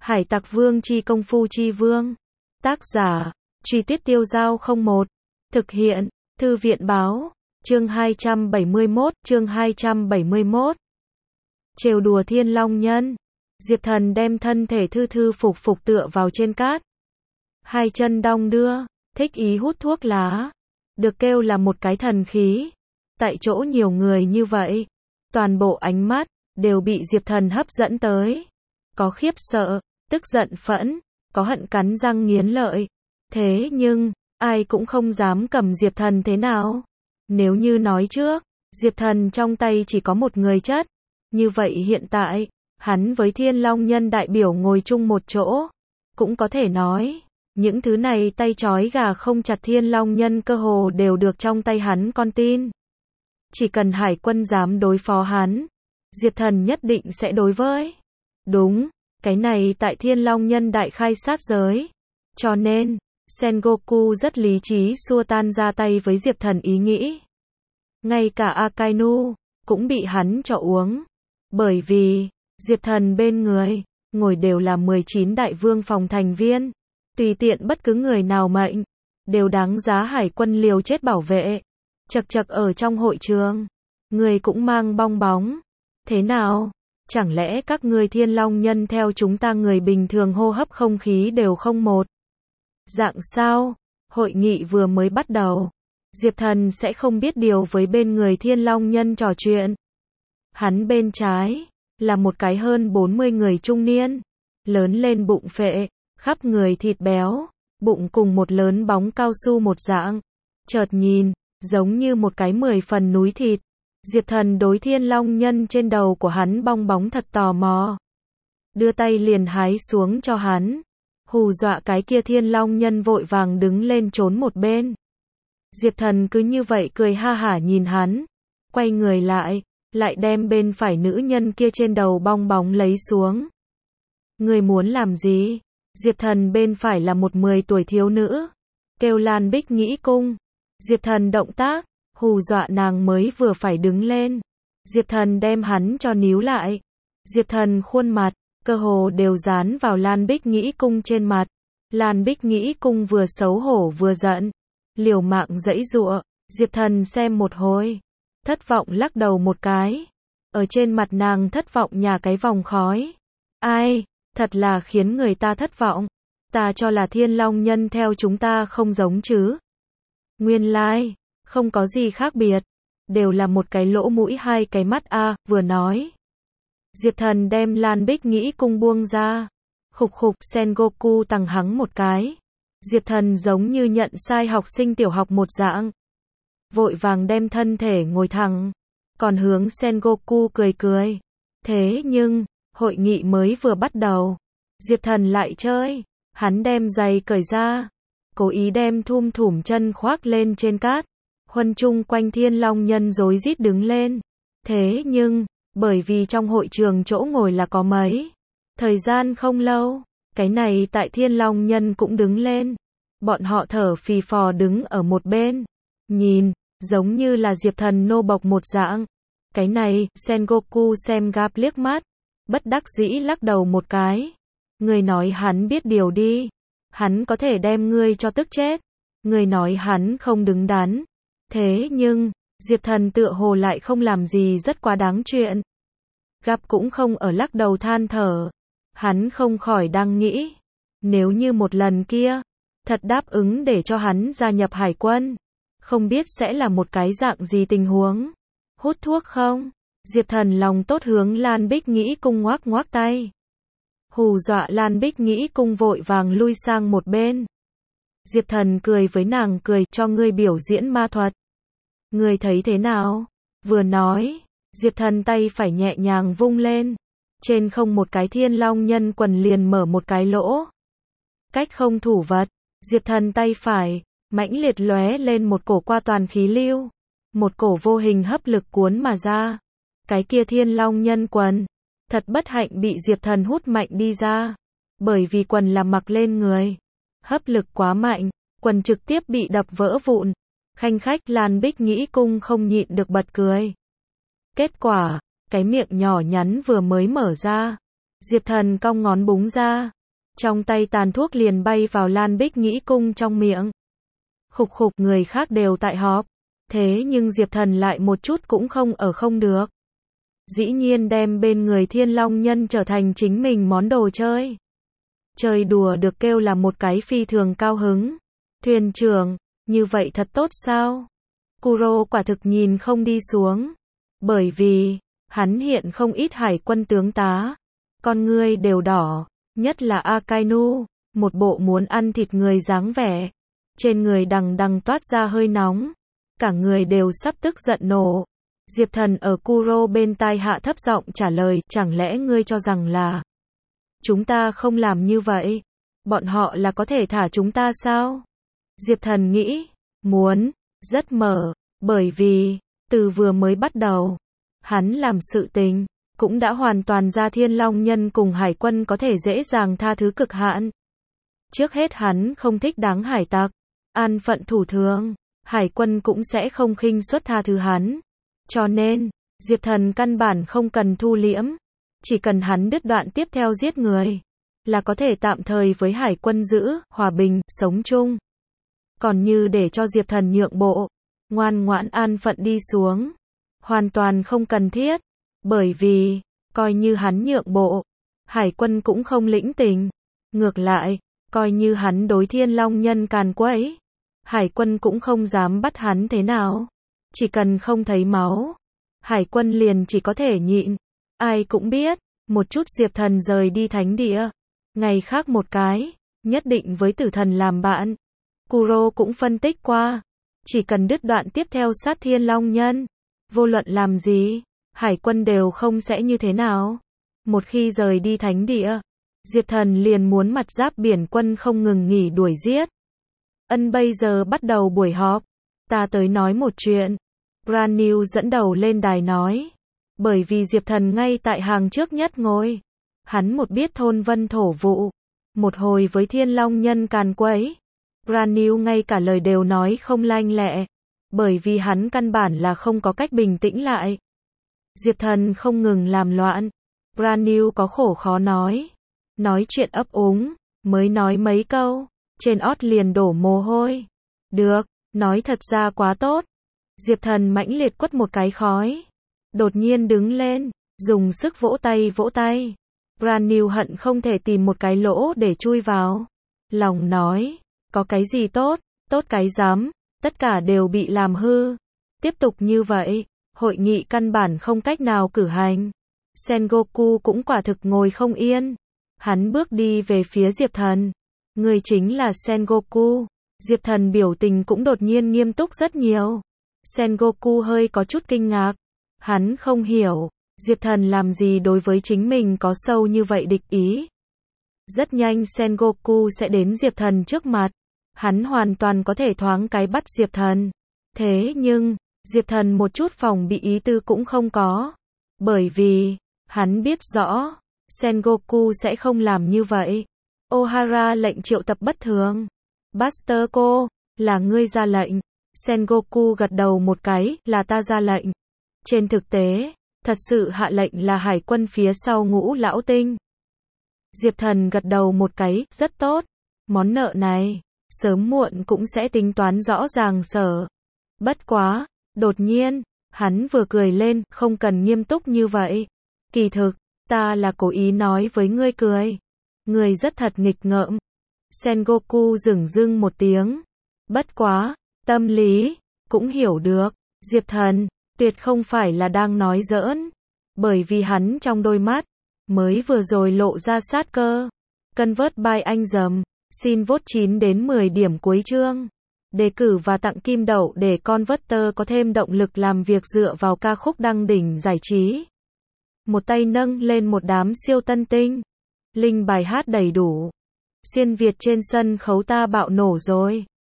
Hải Tặc Vương chi công phu chi vương. Tác giả, Truy Tuyết Tiêu Giao 01. Thực hiện, Thư viện Báo. Chương 271. Trêu đùa Thiên Long Nhân. Diệp Thần đem thân thể thư thư phục phục tựa vào trên cát. Hai chân đong đưa, thích ý hút thuốc lá. Được kêu là một cái thần khí. Tại chỗ nhiều người như vậy, toàn bộ ánh mắt đều bị Diệp Thần hấp dẫn tới. Có khiếp sợ, tức giận phẫn, có hận cắn răng nghiến lợi. Thế nhưng, ai cũng không dám cầm Diệp Thần thế nào. Nếu như nói trước, Diệp Thần trong tay chỉ có một người chất. Như vậy hiện tại, hắn với Thiên Long Nhân đại biểu ngồi chung một chỗ. Cũng có thể nói, những thứ này tay trói gà không chặt Thiên Long Nhân cơ hồ đều được trong tay hắn con tin. Chỉ cần Hải quân dám đối phó hắn, Diệp Thần nhất định sẽ đối với. Đúng, cái này tại Thiên Long Nhân đại khai sát giới. Cho nên, Sengoku rất lý trí xua tan ra tay với Diệp Thần ý nghĩ. Ngay cả Akainu cũng bị hắn cho uống. Bởi vì, Diệp Thần bên người, ngồi đều là 19 đại vương phòng thành viên. Tùy tiện bất cứ người nào mệnh, đều đáng giá Hải quân liều chết bảo vệ. Chật chật ở trong hội trường, người cũng mang bong bóng. Thế nào? Chẳng lẽ các ngươi Thiên Long Nhân theo chúng ta người bình thường hô hấp không khí đều không một dạng sao? Hội nghị vừa mới bắt đầu, Diệp Thần sẽ không biết điều với bên người Thiên Long Nhân trò chuyện. Hắn bên trái, là một cái hơn 40 người trung niên, lớn lên bụng phệ, khắp người thịt béo, bụng cùng một lớn bóng cao su một dạng. Chợt nhìn, giống như một cái 10 phần núi thịt. Diệp Thần đối Thiên Long Nhân trên đầu của hắn bong bóng thật tò mò. Đưa tay liền hái xuống cho hắn. Hù dọa cái kia Thiên Long Nhân vội vàng đứng lên trốn một bên. Diệp Thần cứ như vậy cười ha hả nhìn hắn. Quay người lại đem bên phải nữ nhân kia trên đầu bong bóng lấy xuống. Người muốn làm gì? Diệp Thần bên phải là một 10 tuổi thiếu nữ. Kêu Lan Bích Nhĩ Cung. Diệp Thần động tác, hù dọa nàng mới vừa phải đứng lên. Diệp Thần đem hắn cho níu lại. Diệp Thần khuôn mặt, cơ hồ đều dán vào Lan Bích Nhĩ Cung trên mặt. Lan Bích Nhĩ Cung vừa xấu hổ vừa giận. Liều mạng giãy giụa. Diệp Thần xem một hồi. Thất vọng lắc đầu một cái. Ở trên mặt nàng thất vọng nhà cái vòng khói. Ai, thật là khiến người ta thất vọng. Ta cho là Thiên Long Nhân theo chúng ta không giống chứ. Nguyên lai, không có gì khác biệt. Đều là một cái lỗ mũi hai cái mắt a, vừa nói. Diệp Thần đem Lan Bích Nhĩ Cung buông ra. Khục khục Sengoku tằng hắng một cái. Diệp Thần giống như nhận sai học sinh tiểu học một dạng. Vội vàng đem thân thể ngồi thẳng. Còn hướng Sengoku cười cười. Thế nhưng, hội nghị mới vừa bắt đầu. Diệp Thần lại chơi. Hắn đem giày cởi ra. Cố ý đem thum thủm chân khoác lên trên cát. Huân chung quanh Thiên Long Nhân rối rít đứng lên. Thế nhưng, bởi vì trong hội trường chỗ ngồi là có mấy. Thời gian không lâu, cái này tại Thiên Long Nhân cũng đứng lên. Bọn họ thở phì phò đứng ở một bên. Nhìn, giống như là Diệp Thần nô bộc một dạng. Cái này, Sengoku xem Gap liếc mắt. Bất đắc dĩ lắc đầu một cái. Người nói hắn biết điều đi. Hắn có thể đem ngươi cho tức chết. Người nói hắn không đứng đắn. Thế nhưng, Diệp Thần tựa hồ lại không làm gì rất quá đáng chuyện. Gặp cũng không ở lắc đầu than thở. Hắn không khỏi đang nghĩ. Nếu như một lần kia, thật đáp ứng để cho hắn gia nhập Hải quân. Không biết sẽ là một cái dạng gì tình huống. Hút thuốc không? Diệp Thần lòng tốt hướng Lan Bích Nhĩ Cung ngoác ngoác tay. Hù dọa Lan Bích Nhĩ Cung vội vàng lui sang một bên. Diệp Thần cười với nàng cười cho ngươi biểu diễn ma thuật. Ngươi thấy thế nào? Vừa nói, Diệp Thần tay phải nhẹ nhàng vung lên. Trên không một cái Thiên Long Nhân quần liền mở một cái lỗ. Cách không thủ vật, Diệp Thần tay phải, mãnh liệt lóe lên một cổ qua toàn khí lưu. Một cổ vô hình hấp lực cuốn mà ra. Cái kia Thiên Long Nhân quần, thật bất hạnh bị Diệp Thần hút mạnh đi ra. Bởi vì quần là mặc lên người. Hấp lực quá mạnh, quần trực tiếp bị đập vỡ vụn. Khanh khách Lan Bích Nhĩ Cung không nhịn được bật cười. Kết quả, cái miệng nhỏ nhắn vừa mới mở ra. Diệp Thần cong ngón búng ra. Trong tay tàn thuốc liền bay vào Lan Bích Nghĩ Cung trong miệng. Khục khục, người khác đều tại họp. Thế nhưng Diệp Thần lại một chút cũng không ở không được. Dĩ nhiên đem bên người Thiên Long Nhân trở thành chính mình món đồ chơi. Chơi đùa được kêu là một cái phi thường cao hứng. Thuyền trưởng, như vậy thật tốt sao? Kuro quả thực nhìn không đi xuống. Bởi vì, hắn hiện không ít hải quân tướng tá. Con ngươi đều đỏ, nhất là Akainu, một bộ muốn ăn thịt người dáng vẻ. Trên người đằng đằng toát ra hơi nóng. Cả người đều sắp tức giận nổ. Diệp Thần ở Kuro bên tai hạ thấp giọng trả lời, chẳng lẽ ngươi cho rằng là chúng ta không làm như vậy? Bọn họ là có thể thả chúng ta sao? Diệp Thần nghĩ, muốn, rất mở, bởi vì, từ vừa mới bắt đầu, hắn làm sự tình, cũng đã hoàn toàn ra Thiên Long Nhân cùng hải quân có thể dễ dàng tha thứ cực hạn. Trước hết hắn không thích đáng hải tặc, an phận thủ thường, hải quân cũng sẽ không khinh suất tha thứ hắn. Cho nên, Diệp Thần căn bản không cần thu liễm, chỉ cần hắn đứt đoạn tiếp theo giết người, là có thể tạm thời với hải quân giữ hòa bình, sống chung. Còn như để cho Diệp Thần nhượng bộ, ngoan ngoãn an phận đi xuống, hoàn toàn không cần thiết, bởi vì, coi như hắn nhượng bộ, hải quân cũng không lĩnh tình. Ngược lại, coi như hắn đối Thiên Long Nhân càn quấy, hải quân cũng không dám bắt hắn thế nào. Chỉ cần không thấy máu, hải quân liền chỉ có thể nhịn. Ai cũng biết, một chút Diệp Thần rời đi thánh địa, ngày khác một cái, nhất định với tử thần làm bạn. Kuro cũng phân tích qua, chỉ cần đứt đoạn tiếp theo sát Thiên Long Nhân, vô luận làm gì, hải quân đều không sẽ như thế nào. Một khi rời đi thánh địa, Diệp Thần liền muốn mặt giáp biển quân không ngừng nghỉ đuổi giết. Bây giờ bắt đầu buổi họp, ta tới nói một chuyện. Brand New dẫn đầu lên đài nói. Bởi vì Diệp Thần ngay tại hàng trước nhất ngồi. Hắn một biết thôn vân thổ vụ, một hồi với Thiên Long Nhân càn quấy. Brand New ngay cả lời đều nói không lanh lẹ. Bởi vì hắn căn bản là không có cách bình tĩnh lại. Diệp Thần không ngừng làm loạn. Brand New có khổ khó nói. Nói chuyện ấp úng, mới nói mấy câu, trên ót liền đổ mồ hôi. Được, nói thật ra quá tốt. Diệp Thần mãnh liệt quất một cái khói. Đột nhiên đứng lên, dùng sức vỗ tay vỗ tay. Brand New hận không thể tìm một cái lỗ để chui vào. Lòng nói, có cái gì tốt, tốt cái rắm, tất cả đều bị làm hư. Tiếp tục như vậy, hội nghị căn bản không cách nào cử hành. Sengoku cũng quả thực ngồi không yên. Hắn bước đi về phía Diệp Thần. Người chính là Sengoku. Diệp Thần biểu tình cũng đột nhiên nghiêm túc rất nhiều. Sengoku hơi có chút kinh ngạc. Hắn không hiểu, Diệp Thần làm gì đối với chính mình có sâu như vậy địch ý. Rất nhanh Sengoku sẽ đến Diệp Thần trước mặt. Hắn hoàn toàn có thể thoáng cái bắt Diệp Thần. Thế nhưng, Diệp Thần một chút phòng bị ý tư cũng không có. Bởi vì, hắn biết rõ, Sengoku sẽ không làm như vậy. Ohara lệnh triệu tập bất thường. Buster cô, là ngươi ra lệnh. Sengoku gật đầu một cái, là ta ra lệnh. Trên thực tế, thật sự hạ lệnh là hải quân phía sau Ngũ Lão Tinh. Diệp Thần gật đầu một cái, rất tốt. Món nợ này, sớm muộn cũng sẽ tính toán rõ ràng sở. Bất quá, đột nhiên, hắn vừa cười lên, không cần nghiêm túc như vậy. Kỳ thực, ta là cố ý nói với ngươi cười. Ngươi rất thật nghịch ngợm. Sengoku dửng dưng một tiếng. Bất quá, tâm lý, cũng hiểu được. Diệp Thần, tuyệt không phải là đang nói giỡn. Bởi vì hắn trong đôi mắt, mới vừa rồi lộ ra sát cơ. Convert by anh dầm. Xin vote 9 đến 10 điểm cuối chương. Đề cử và tặng kim đậu để Converter có thêm động lực làm việc dựa vào ca khúc đăng đỉnh giải trí. Một tay nâng lên một đám siêu tân tinh. Link bài hát đầy đủ. Xuyên Việt trên sân khấu ta bạo nổ rồi.